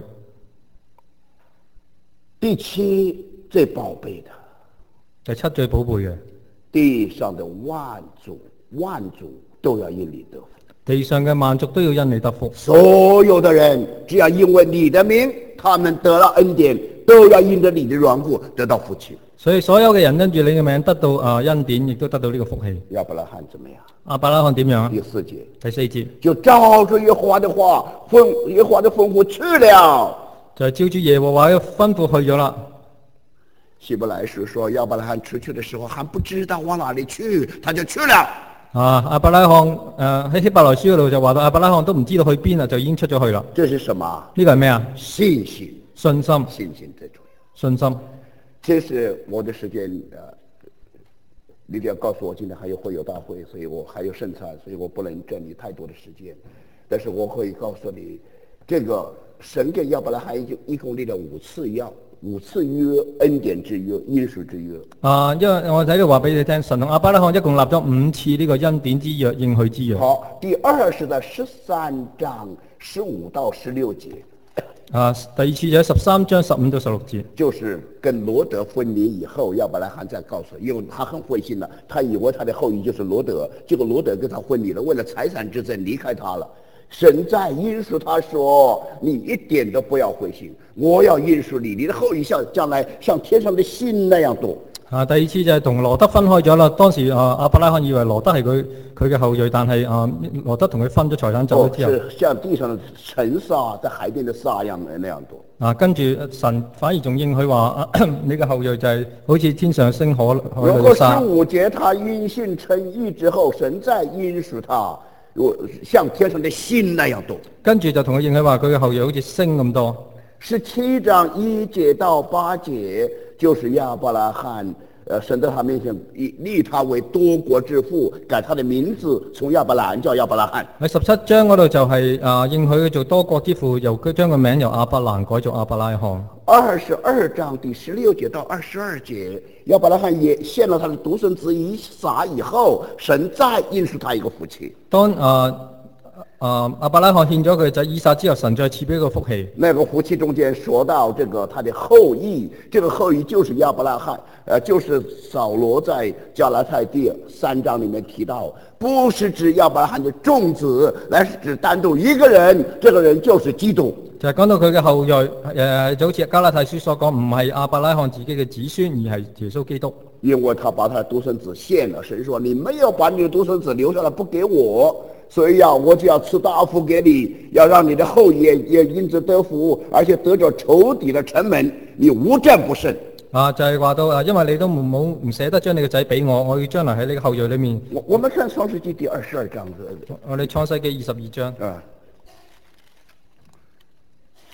第七最寶貝的， 第七最寶貝嘅， 地上的萬族萬族都要因你得福， 地上嘅萬族都要因你得福。 所有的人只要因為你的名，他們得了恩典，都要因着你的緣故得到福氣。 所以所有嘅人因住你嘅名得到啊恩典，亦都得到呢個福氣。 亞伯拉罕怎麼樣？ 亞伯拉罕點樣啊？ 第四節， 第四節就照着耶和華的話，吩耶和華的吩咐去了， 就係照住耶和華嘅吩咐去咗啦。 希伯來書說亞伯拉罕出去的時候還不知道往哪裏去，他就去了。 啊，亞伯拉罕誒喺希伯來書嗰度就話到亞伯拉罕都唔知道去邊啦，就已經出咗去啦。 這是什麼？ 呢個係咩啊？ 信心， 信心， 信心最重要。 信心。 這是我的時間，呃，你哋要告訴我今天還有會友大會，所以我還有聖餐，所以我不能佔你太多的時間。但是我可以告訴你，這個神跟亞伯拉罕一一共立了五次約，五次約，恩典之約，應許之約。啊， 因為我喺度話俾你聽，神同亞伯拉罕一共立咗五次呢個恩典之約、應許之約。 好，第二是在十三章十五到十六節。 啊，第二次就喺十三章十五到十六節， 就是跟羅德分離以後，亞伯拉罕再告訴，因為他很灰心了，他以為他的後裔就是羅德，結果羅德跟他分離了，為了財產之爭離開他了。神在應許他說：“你一點都不要灰心，我要應許你，你的後裔像將來像天上的星那樣多。” 啊，第二次就係同羅德分開咗啦。當時啊，亞伯拉罕以為羅德係佢佢嘅後裔，但係啊，羅德同佢分咗財產走咗之後， 是像地上的塵沙，在海邊的沙一樣那樣多。 啊，跟住神反而仲應許話：啊，你嘅後裔就係好似天上星海海裏嘅沙。 如果十五節他因信稱義之後，神再應許他，像天上的星那樣多。 跟住就同佢應許話，佢嘅後裔好似星咁多。 十七章一節到八節，就是亞伯拉罕，呃，神在他面前立他為多國之父，改他的名字，從亞伯蘭叫亞伯拉罕。喺十七章嗰度就係、是、啊應許佢做多國之父，由佢將個名由亞伯蘭改做亞伯拉罕。 二十二章第十六節到二十二節，亞伯拉罕也獻了他的獨生子以撒以後，神再應許他一個福氣。 當啊。啊！亞伯拉罕獻咗佢仔以撒之後，神再賜俾一個福氣。 那個福氣中間說到這個他的後裔，這個後裔就是亞伯拉罕，呃，就是掃羅在加拉太第三章裡面提到，不是指亞伯拉罕的眾子，乃是指單獨一個人，這個人就是基督。 就係講到佢嘅後裔，誒、呃，就好似加拉太書所講，唔係亞伯拉罕自己嘅子孫，而係耶穌基督。 因為他把他的獨生子獻了，神說你沒有把你的獨生子留下來不給我。所以呀、啊，我就要賜大福給你，要讓你的後裔也因此得福，而且得着仇敵的城門，你無戰不勝。 啊，就係、是、話到啊，因為你都唔冇唔捨得將你個仔俾我，我要將來喺你個後裔裏面。 我我們看創世紀第二十二章。 我哋創世紀二十二章。啊。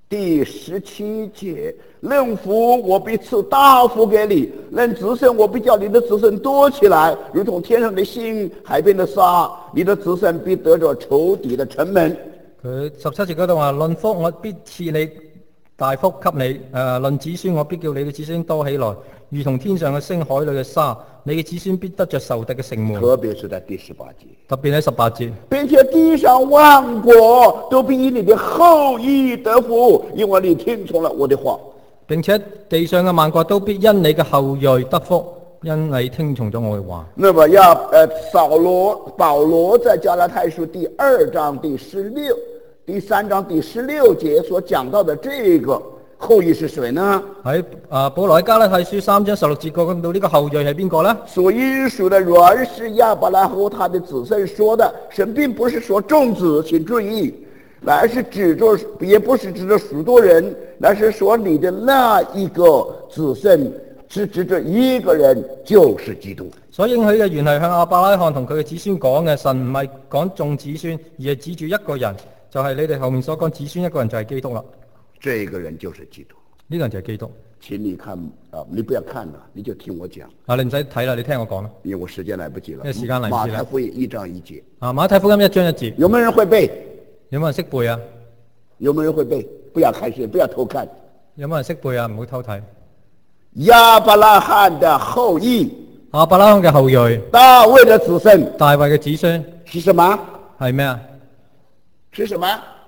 第十七节，能福我必赐大福给你，能子孙我必叫你的子孙多起来，如同天上的星，海邊的沙。你的子孫必得着仇敵的城門。 佢十七節嗰度話：論福我必賜你大福給你，誒、呃、論子孫我必叫你嘅子孫多起來，如同天上嘅星、海裏嘅沙。你嘅子孫必得着仇敵嘅城門。 特別是在第十八節， 特別喺十八節， 並且地上萬國都必以你的後裔得福，因為你聽從了我的話。 並且地上嘅萬國都必因你嘅後裔得福，因你聽從咗我嘅話。 那麼要呃，掃羅保羅在加拉太書第二章第十六、第三章第十六節所講到的這個後裔是誰呢？ 喺啊，保羅喺加拉太書三章十六節講到呢個後裔係邊個呢？ 所應屬的原是亞伯拉罕他的子孫說的，神並不是說眾子，請注意，乃是指着，也不是指着許多人，乃是說你的那一個子孫，是指着一個人，就是基督。 所應許嘅原係向亞伯拉罕同佢嘅子孫講嘅，神唔係講眾子孫，而係指住一個人，就係、是、你哋後面所講子孫一個人就係基督啦。 這個人就是基督， 呢個人就係基督。 請你看啊，你不要看了，你就聽我講。 啊，你唔使睇啦，你聽我講啦。 因為我時間來不及了。 因為時間來不及了。 馬太福音一章一節。 啊，馬太福音一章一節。 有沒有人會背？ 有冇人識背啊？ 有沒有人會背？不要看書，不要偷看。 有冇人識背啊？唔好偷睇。 亞伯拉罕的後裔。 亞伯拉罕嘅後裔。 大衛的子孫。 大衛嘅子孫。 是什麼？ 係咩啊？ 是什麼？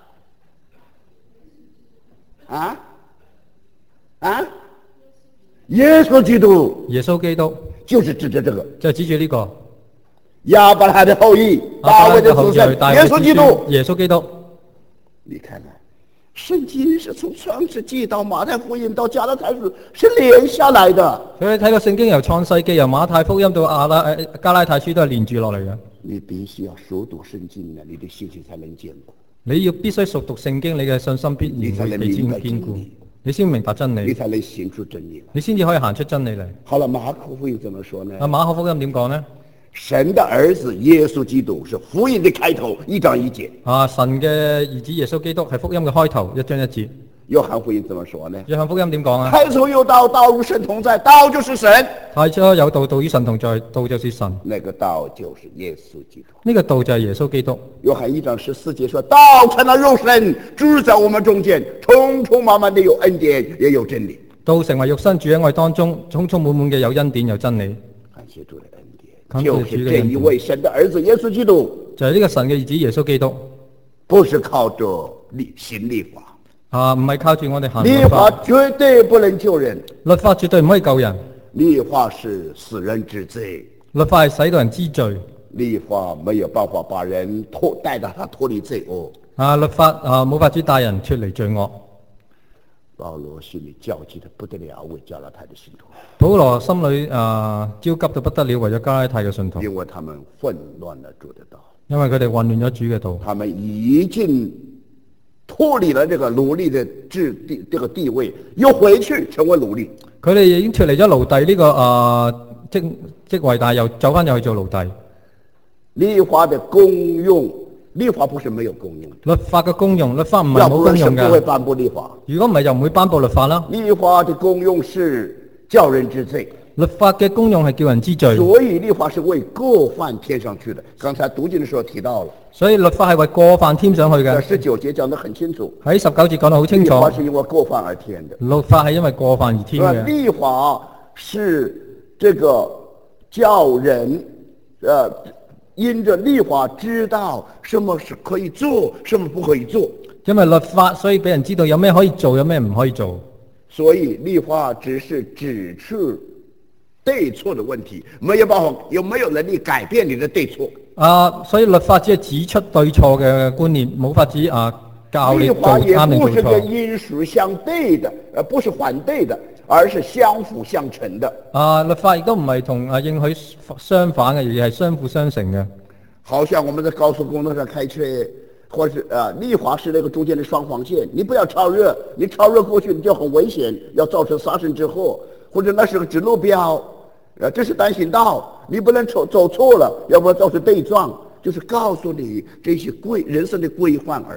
啊？啊？耶穌基督。 耶穌基督就是指着這個， 就係指住呢個亞伯拉罕的後裔，大衛的子孫，耶穌基督。 耶穌基督。 你看看，聖經是從創世紀到馬太福音到加拉太書是連下來的。 所以睇個聖經由創世紀由馬太福音到亞拉誒加拉太書都係連住落嚟嘅。 你必須要熟讀聖經呢，你的信心才能堅固。 你要必須熟讀聖經，你嘅信心必然會被堅固。你先明白真理， 你才能行出真理， 你先至可以行出真理嚟。 好了，馬可福音怎麼說呢？ 啊，馬可福音點講呢？ 神的兒子耶穌基督是福音的開頭，一章一節。 啊，神嘅兒子耶穌基督係福音嘅開頭，一章一節。 約翰福音怎麼說呢？ 約翰福音點講啊？ 太初有道，道與神同在，道就是神。 太初有道，道與神同在，道就是神。 那個道就是耶穌基督。 呢個道就係耶穌基督。 約翰一章十四節說：道成了肉身，住在我們中間，充充滿滿的有恩典，也有真理。 道成為肉身，住喺我哋當中，充充滿滿嘅有恩典，有真理。 感謝主的恩典，就是這一位神的兒子耶穌基督。 就係呢個神嘅兒子耶穌基督， 不是靠着立行律法。 啊，唔係靠住我哋行律法，絕對不能救人。 律法絕對唔可以救人。 律法是使人知罪。 律法係使到人知罪。 律法沒有辦法把人脫帶到他脫離罪惡。 啊，律法啊冇法子帶人脫離罪惡。 保羅心裏焦急得不得了，為加拉太的信徒。 保羅心裏啊焦急到不得了，為咗加拉太嘅信徒。 因為他們混亂了主的道。 因為佢哋混亂咗主嘅道。 他們已經脫離了這個奴隸的制地，這個地位，又回去成為奴隸。 佢哋已經脫離咗奴隸呢、這個啊職職位，但係又走翻入去做奴隸。 律法的功用，律法不是沒有功用。 律法嘅功用，律法唔係冇功用嘅。 不會頒布律法。 如果唔係，又唔會頒布律法啦。 律法的功用是叫人知罪。 律法嘅功用係叫人知罪。 所以律法是為過犯添上去的。剛才讀經的時候提到了。 所以律法係為過犯添上去嘅。 十九節講得很清楚。 喺十九節講得好清楚。 律法是因為過犯而添的。 律法係因為過犯而添嘅。 律法是這個叫人，呃，因着律法知道什麼是可以做，什麼不可以做。 因為律法，所以俾人知道有咩可以做，有咩唔可以做。 所以律法只是指出對錯的問題，沒有辦法，有沒有能力改變你的對錯？ 啊，所以律法只係指出對錯嘅觀念，冇法子啊教你做啱定做錯。律法也不是跟因屬相對的，而不是反對的，而是相輔相成的。啊，律法亦都唔係同啊應許相反嘅，而係相輔相成嘅。 好像我們在高速公路上開車，或是啊，律法是那個中間的雙黃線，你不要超越，你超越過去你就很危險，要造成殺身之禍。或者那是個指路標，呃，這是單行道，你不能走走錯了，要不然造成對撞，就是告訴你這些規人生的規範而已。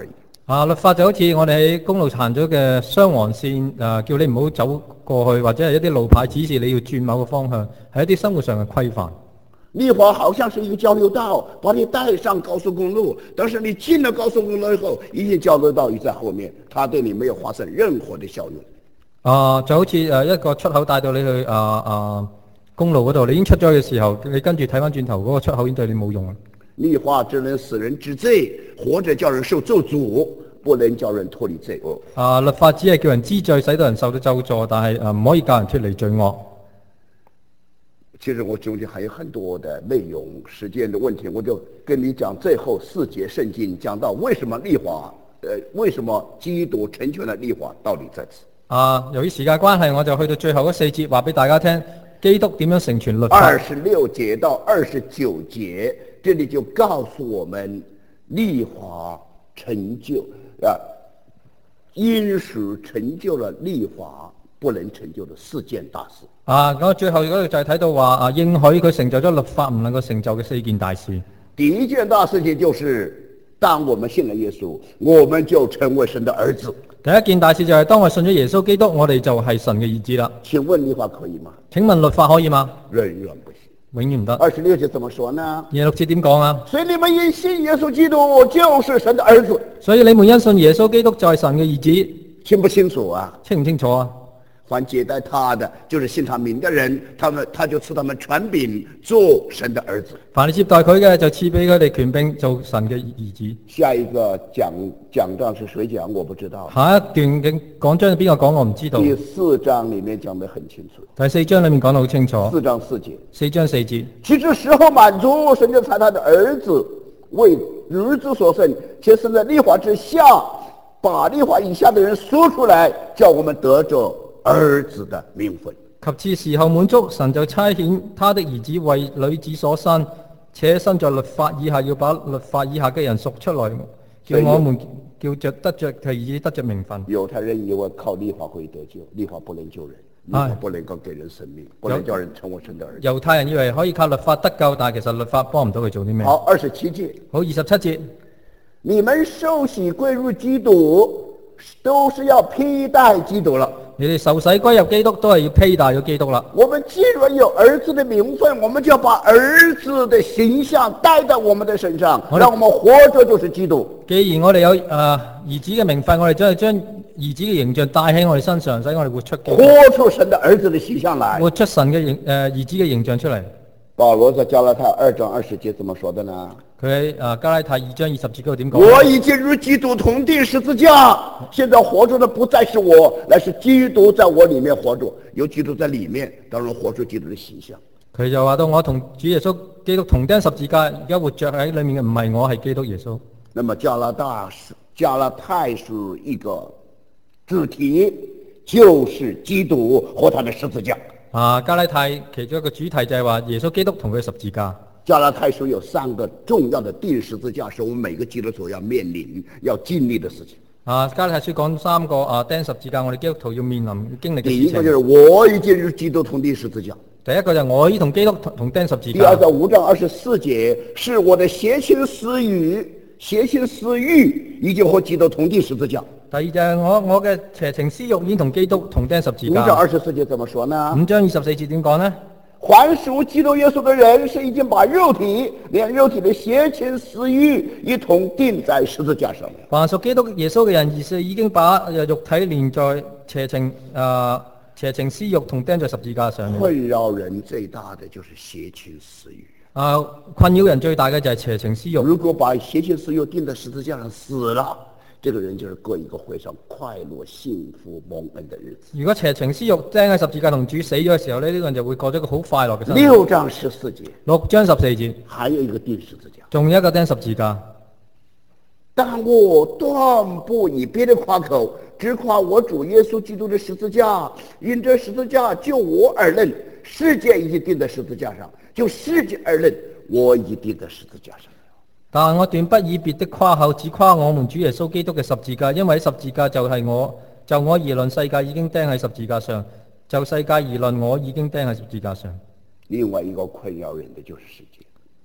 啊，律法就好似我哋喺公路行咗嘅雙黃線，誒、叫你唔好走過去，或者係一啲路牌指示你要轉某個方向，係一啲生活上嘅規範。 律法好像是一個交流道，把你帶上高速公路，但是你進了高速公路以後，已經交流道已在後面，它對你沒有發生任何的效用。 啊，就好似誒一個出口帶到你去啊啊公路嗰度，你已經出咗嘅時候，你跟住睇翻轉頭嗰個出口已經對你冇用啦。 律法只能使人知罪，或者叫人受咒詛，不能叫人脫離罪惡。 啊，律法只係叫人知罪，使到人受到咒詛，但係誒唔可以教人脫離罪惡。 其實我中間還有很多的內容，時間的問題，我就跟你講最後四節聖經，講到為什麼律法，呃，為什麼基督成全了律法，道理在此。 啊，由於時間關係，我就去到最後嗰四節，話俾大家聽，基督點樣成全律法。 二十六節到二十九節，這裡就告訴我們律法成就啊，因時成就了律法不能成就的四件大事。 啊，咁最後嗰度就係睇到話啊，應許佢成就咗律法唔能夠成就嘅四件大事。 第一件大事情就是，當我們信了耶穌，我們就成為神的兒子。 第一件大事就係當我信咗耶穌基督，我哋就係神嘅兒子啦。 請問律法可以嗎？ 請問律法可以嗎？ 永遠不行， 永遠唔得。 二十六節怎麼說呢？ 廿六節點講啊？ 所以你們因信耶穌基督就是神的兒子。 所以你們因信耶穌基督就係神嘅兒子， 清不清楚啊？ 清唔清楚啊？ 凡接待他的，就是信他名的人，他們他就賜他們權柄做神的兒子。 凡你接待佢嘅，就賜俾佢哋權柄做神嘅兒子。 下一個講講章是誰講？我不知道。 下一段嘅講章係邊個講？我唔知道。 第四章裏面講得很清楚。 第四章裏面講得好清楚。 四章四節。 四章四節。 其實時候滿足，神就差他的兒子為日子所生，且是在律法之下，把律法以下的人說出來，叫我們得着兒子的名分。 及至時候滿足，神就差遣他的兒子為女子所生，且生在律法以下，要把律法以下嘅人贖出來，叫我們叫着得着佢兒子得着名分。 猶太人以為靠律法可以得救，律法不能救人，律法不能夠給人生命，不能叫人成為神的兒子。 猶太人以為可以靠律法得救，但係其實律法幫唔到佢做啲咩。 好，二十七節。 好，二十七節。 你們受洗歸入基督，都是要披戴基督了。 你哋受洗歸入基督，都係要披戴咗基督啦。 我們既然有兒子的名分，我們就要把兒子的形象帶在我們的身上，讓我們活着就是基督。 既然我哋有誒、呃、兒子嘅名分，我哋將係將兒子嘅形象帶喺我哋身上，使我哋活出活出神的兒子的形象來， 活出神嘅形誒、呃、兒子嘅形象出嚟。 保羅在加拉太二章二十節怎麼說的呢？ 佢喺誒加拉太二章二十節嗰度點講？ 我已經與基督同釘十字架，現在活着的不再是我，乃是基督在我裏面活着。有基督在裏面，當然活出基督的形象。 佢就話到我同主耶穌基督同釘十字架，而家活着喺裏面嘅唔係我，係基督耶穌。 那麼加拉大加拉太是一個主題，就是基督和他的十字架。 啊，加拉太其中一個主題就係話耶穌基督同佢十字架。 加拉太書有三個重要的釘十字架，是我們每個基督徒要面臨、要經歷的事情。 啊，加拉太書講三個啊釘十字架，我哋基督徒要面臨經歷嘅事情。 第一個就是我已經與基督同釘十字架。 第一個就係我已同基督同同釘十字架。 第二個五章二十四節是我的邪情私欲，邪情私欲已經和基督同釘十字架。 第二就係我我嘅邪情私欲已經同基督同釘十字架。 五章二十四節怎麼說呢？ 五章二十四節點講呢？ 凡屬基督耶穌的人，是已經把肉體連肉體的邪情私欲一同釘在十字架上了。 凡屬基督耶穌嘅人，而是已經把肉體連在邪情啊、呃、邪情私欲同釘在十字架上面。 困擾人最大的就是邪情私欲。 啊，困擾人最大嘅就係邪情私欲。 如果把邪情私欲釘在十字架上死了，這個人就是過一個非常快樂、幸福、蒙恩的日子。 如果邪情私欲釘喺十字架同主死咗嘅時候呢，呢、這個人就會過咗一個好快樂嘅生活。 六章十四節， 六章十四節， 還有一個釘十字架， 仲有一個釘十字架。 但我斷不以別的誇口，只誇我主耶穌基督的十字架，因這十字架就我而論，世界已經釘在十字架上，就世界而論，我已經釘在十字架上。 但我斷不以別的誇口，只誇我們主耶穌基督嘅十字架，因為十字架就係我，就我而論，世界已經釘喺十字架上；就世界而論，我已經釘喺十字架上。 另外一個困擾人的就是世界。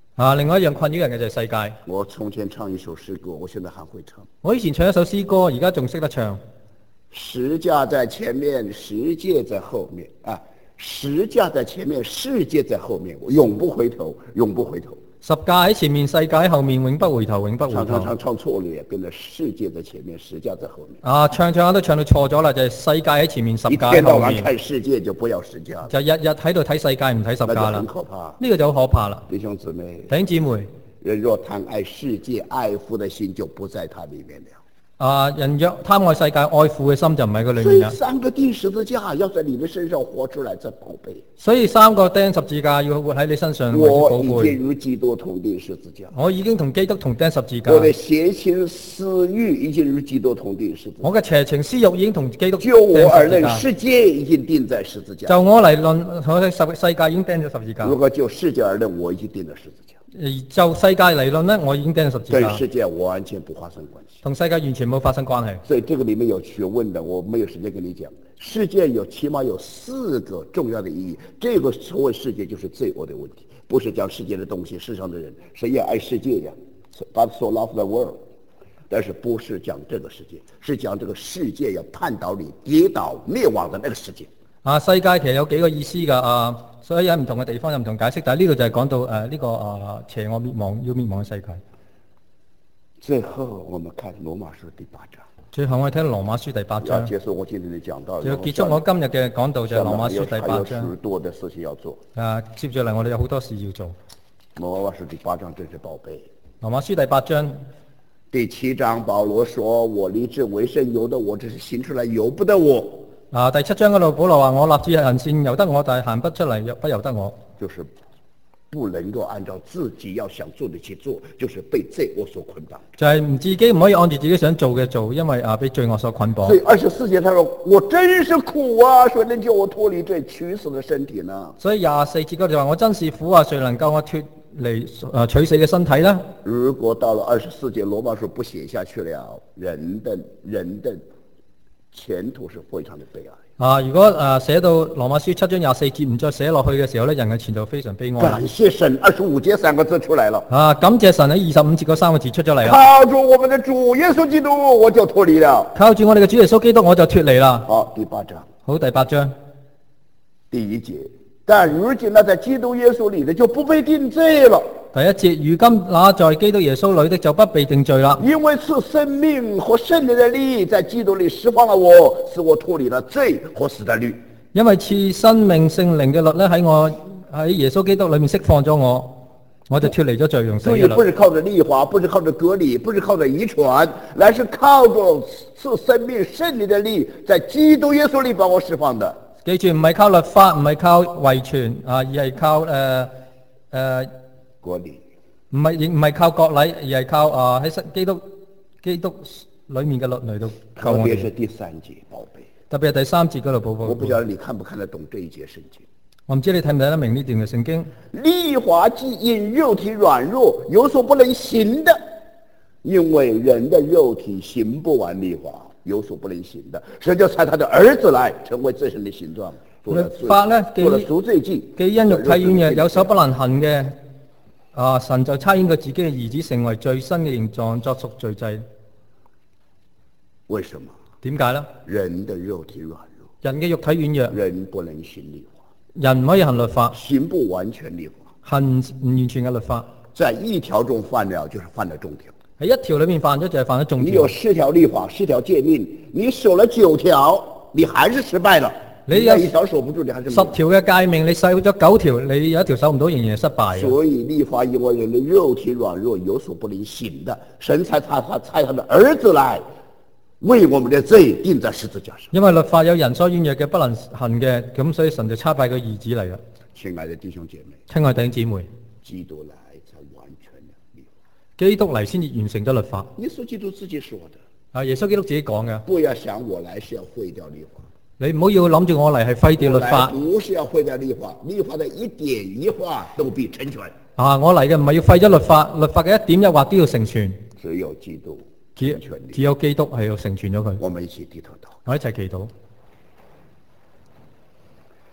啊，另外一樣困擾人嘅就係世界。 我從前唱一首詩歌，我現在還會唱。 我以前唱一首詩歌，而家仲識得唱。 十架在前面，世界在後面啊！十架在前面，世界在後面，永不回頭，永不回頭。 十架喺前面，世界喺後面，永不回頭，永不回頭。 唱唱唱唱錯了也變得世界在前面，十架在後面。 啊，唱唱下都唱到錯咗啦，就係、是、世界喺前面，十架喺後面。 一天到晚看世界就不要十架。 就日日喺度睇世界，唔睇十架啦。 很可怕。 呢個就好可怕啦。 弟兄姊妹， 弟兄姊妹， 人若貪愛世界，愛父的心就不在他裡面了。 啊！人若貪愛世界，愛父嘅心就唔喺佢裏所以面啦。 三個釘十字架要在你的身上活出來，這寶貝。 所以三個釘十字架要活喺你身上，為之寶我已經貝。 與基督同釘十字架。 我已經同基督同釘十字架。 我的邪情私欲已經與基督同釘十字架。 我嘅邪情私欲已經同基督就我而論， 釘十字架。 世界已經釘在十字架。 就我嚟論，我嘅世世界已經釘咗十字架。 如果就世界而論，我已經釘了十字架。 而就世界嚟論呢，我已經釘咗十字架。 跟世界完全不發生關係。 同世界完全冇發生關係。 所以這個裡面有學問的，我沒有時間跟你講。世界有起碼有四個重要的意義。這個所謂世界就是罪惡的問題，不是講世界的東西，世上的人，誰也愛世界呀。God so loved the world， 但是不是講這個世界，是講這個世界要絆倒你、跌倒、滅亡的那個世界。 啊，世界其實有幾個意思㗎啊，所以喺唔同嘅地方有唔同解釋，但係呢度就係講到誒呢、呃這個啊邪惡滅亡要滅亡嘅世界。 最後我們看羅馬書第八章。 最後我哋睇羅馬書第八章。 要結束我今天的講道。 要結束我今日嘅講道就係羅馬書第八章。 還有許多的事情要做。 啊，接住嚟我哋有好多事要做。 羅馬書第八章真是寶貝。 羅馬書第八章第七章保羅說：我立志為善，由得我，只是行出來由不得我。 啊，第七章嗰度保羅話：我立志行善由得我，但係行不出嚟又不由得我。 就是不能夠按照自己要想做的去做，就是被罪惡所捆綁。 就係唔自己唔可以按住自己想做嘅做，因為啊被罪惡所捆綁。 所以二十四節他說：我真是苦啊！誰能救我脫離這取死的身體呢？ 所以廿四節嗰度就話：我真是苦啊！誰能夠我脫離誒取死嘅身體呢？ 如果到了二十四節羅馬書不寫下去了，人的人的前途是非常的悲哀。 啊！如果誒寫到羅馬書七章廿四節唔再寫落去嘅時候咧，人嘅前途非常悲哀。 感謝神，二十五節三個字出來了。 啊！感謝神喺二十五節嗰三個字出咗嚟啦。 靠住我們的主耶穌基督，我就脫離了。 靠住我哋嘅主耶穌基督，我就脫離啦。 好，第八章。 好，第八章第一節。但如今呢，在基督耶穌裏的就不被定罪了。 第一節，如今那在基督耶穌裏的就不被定罪啦。 因為賜生命和聖靈的律在基督裏釋放了我，使我脫離了罪和死的律。 因為賜生命聖靈嘅律咧喺我喺耶穌基督裏面釋放咗我，我就脫離咗罪同死所以嘅律。 不是靠着律法，不是靠着割禮，不是靠着遺傳，乃是靠着賜生命聖靈的律在基督耶穌裏把我釋放的。 記住，唔係靠律法，唔係靠遺傳啊，而係靠誒誒。呃割禮唔係亦唔係靠國禮，而係靠啊喺基督基督裏面嘅律嚟到救特我哋。 別是第三節，寶貝。 特別係第三節嗰度，寶寶。 我不曉得你看不看得懂這一節聖經。 我唔知你睇唔睇得明呢段嘅聖經。 律法既因肉體軟弱有所不能行的，因為人的肉體行不完律法，有所不能行的，神就差他的兒子來成為罪神的形狀。 律法咧，既做了贖罪祭， 既因肉體軟弱有所不能行嘅，啊神就差遣佢自己嘅兒子成為最新嘅形狀作贖罪祭。 為什麼？ 點解咧？ 人的肉體軟弱， 人嘅肉體軟弱， 人不能行律法， 人唔可以行律法， 行不完全律法， 行唔完全嘅律法， 在一條中犯了，就是犯了眾條。 喺一條裏面犯咗就係犯咗眾條。 你有十條律法，十條誡命，你守了九條，你還是失敗了。 你有一條守不住，你還是十條嘅誡命，你守咗九條，你有一條守唔到，仍然係失敗嘅。 所以律法因為人的肉體軟弱，有所不能行的，神才差他差他的兒子來為我們的罪釘在十字架上。 因為律法有人所軟弱嘅不能行嘅，咁所以神就差派個兒子嚟啦。 親愛的弟兄姐妹， 親愛弟兄姊妹， 基督來才完全了律法。 基督嚟先至完成咗律法。 耶穌基督自己說的。 啊，耶穌基督自己講嘅。 不要想我來是要廢掉律法。 你唔好要諗住我嚟係廢掉律法。 不是要廢掉律法，律法的一點一畫都必成全。 啊，我嚟嘅唔係要廢咗律法，律法嘅一點一畫都要成全。 只有基督只只有基督係要成全咗佢。 我們一起低頭禱告， 我一齊祈禱。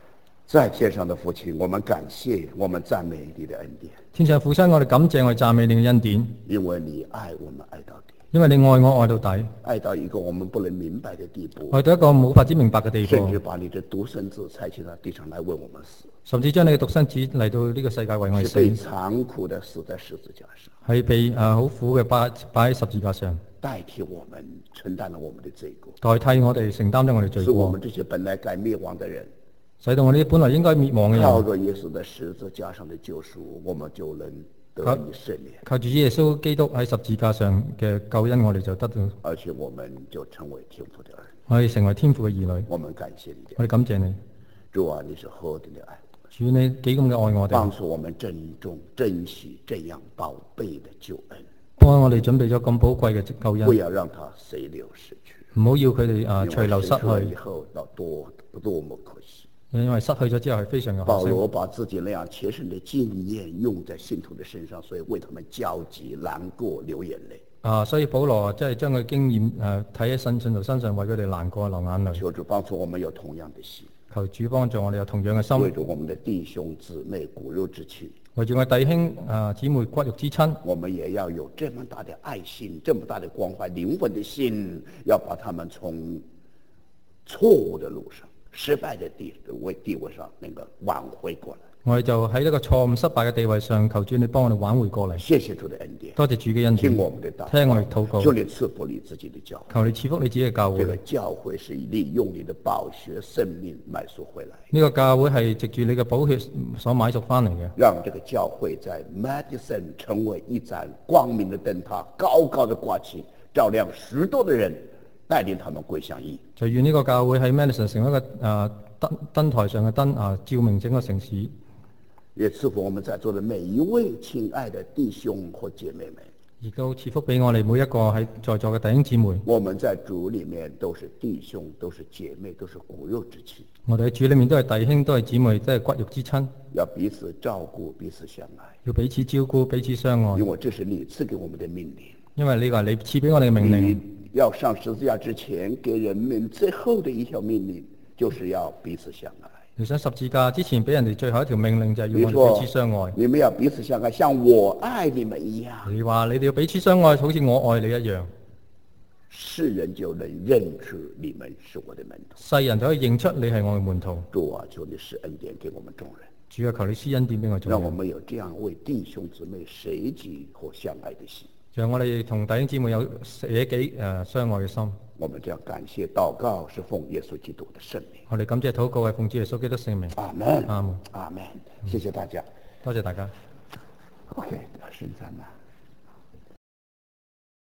在天上的父亲，我们感谢，我們讚美你的恩典， 天上父親，我哋感謝我哋讚美你嘅恩典， 因為你愛我們愛到底， 因為你愛我愛到底， 愛到一個我們不能明白的地步， 愛到一個冇法子明白嘅地甚至步， 把你的獨生子差遣到地上來為我們死， 甚至將你嘅獨生子嚟到呢個世界為我哋是被死， 殘酷的死在十字架上， 係被誒好苦嘅擺擺喺十字架上， 代替我們承擔了我們的罪過， 代替我哋承擔咗我哋罪過使我們，這些本來該滅亡的人， 使到我哋本來應該滅亡嘅人， 靠着耶穌的十字架上的救贖，我們就能得以赦免， 靠住耶穌基督喺十字架上嘅救恩，我哋就得到， 而且我們就成為天父的兒女。 我哋成為天父嘅兒女， 我們感謝你， 我哋感謝你， 主啊，你是何等的愛我們， 主你幾咁嘅愛我哋幫，助我們珍重、珍惜這樣寶貝的救恩， 幫我哋準備咗咁寶貴嘅救不恩， 要讓它隨流逝去， 唔好要佢哋啊因為隨流失失去了以去， 後，到多多麼可惜。 因為失去咗之後係非常嘅保可惜。 羅把自己那樣切身的經驗用在信徒的身上，所以為他們焦急、難過、流眼淚。 啊，所以保羅即係將佢經驗誒睇喺信信徒身上，為佢哋難過流眼淚。 求主幫助我們有同樣的心， 求主幫助我哋有同樣嘅為心， 着我們的弟兄姊妹骨肉之親， 為住我弟兄啊姊妹骨肉之親， 我們也要有這麼大的愛心，這麼大的關懷靈魂的心，要把他們從錯誤的路上、失敗的地位地位上能夠挽回過來。 我哋就喺一個錯誤失敗嘅地位上，求主你幫我哋挽回過嚟。 謝謝主的恩典， 多謝主嘅恩典， 聽我們的禱告， 聽我哋禱告， 求你賜福你自己的教會。 求你賜福你自己嘅教會。 這個教會是利用你的寶血生命買贖回來， 呢個教會係藉住你嘅寶血所買贖翻嚟嘅， 讓這個教會在 Madison 成為一盞光明的燈塔，高高的掛起，照亮許多的人，帶領他們歸向義。 就願呢個教會喺 Madison 成為一個誒燈燈台上嘅燈啊，照明整個城市。 也賜福我們在座的每一位親愛的弟兄或姐妹們， 亦都賜福俾我哋每一個喺在座嘅弟兄姊妹。 我們在主裡面都是弟兄，都是姐妹，都是骨肉之親， 我哋喺主裏面都係弟兄，都係姊妹，都係骨肉之親， 要彼此照顧，彼此相愛， 要彼此照顧，彼此相愛。 因為這是你賜給我們的命令。 因為呢個係你賜俾我哋嘅命令。 你要上十字架之前，給人們最後的一條命令，就是要彼此相愛。 你上十字架之前俾人哋最後一條命令就係你要我哋彼此相愛。 說你們要彼此相愛，像我愛你們一樣， 你話你哋要彼此相愛，好似我愛你一樣， 世人就能認出你們是我的門徒。 世人就可以認出你係我嘅門徒。 主啊，求你施恩典給我們眾人， 主啊，求你施恩典俾我做人， 讓我們有這樣為弟兄姊妹捨己或相愛的心。 讓我哋同弟兄姊妹有捨己誒相愛嘅心。 我們這樣感謝禱告，是奉耶穌基督的聖名。 我哋感謝禱告係奉主耶穌基督聖名。 阿門。 阿門。 阿門。謝謝大家。 多謝大家。 OK，聖餐啦。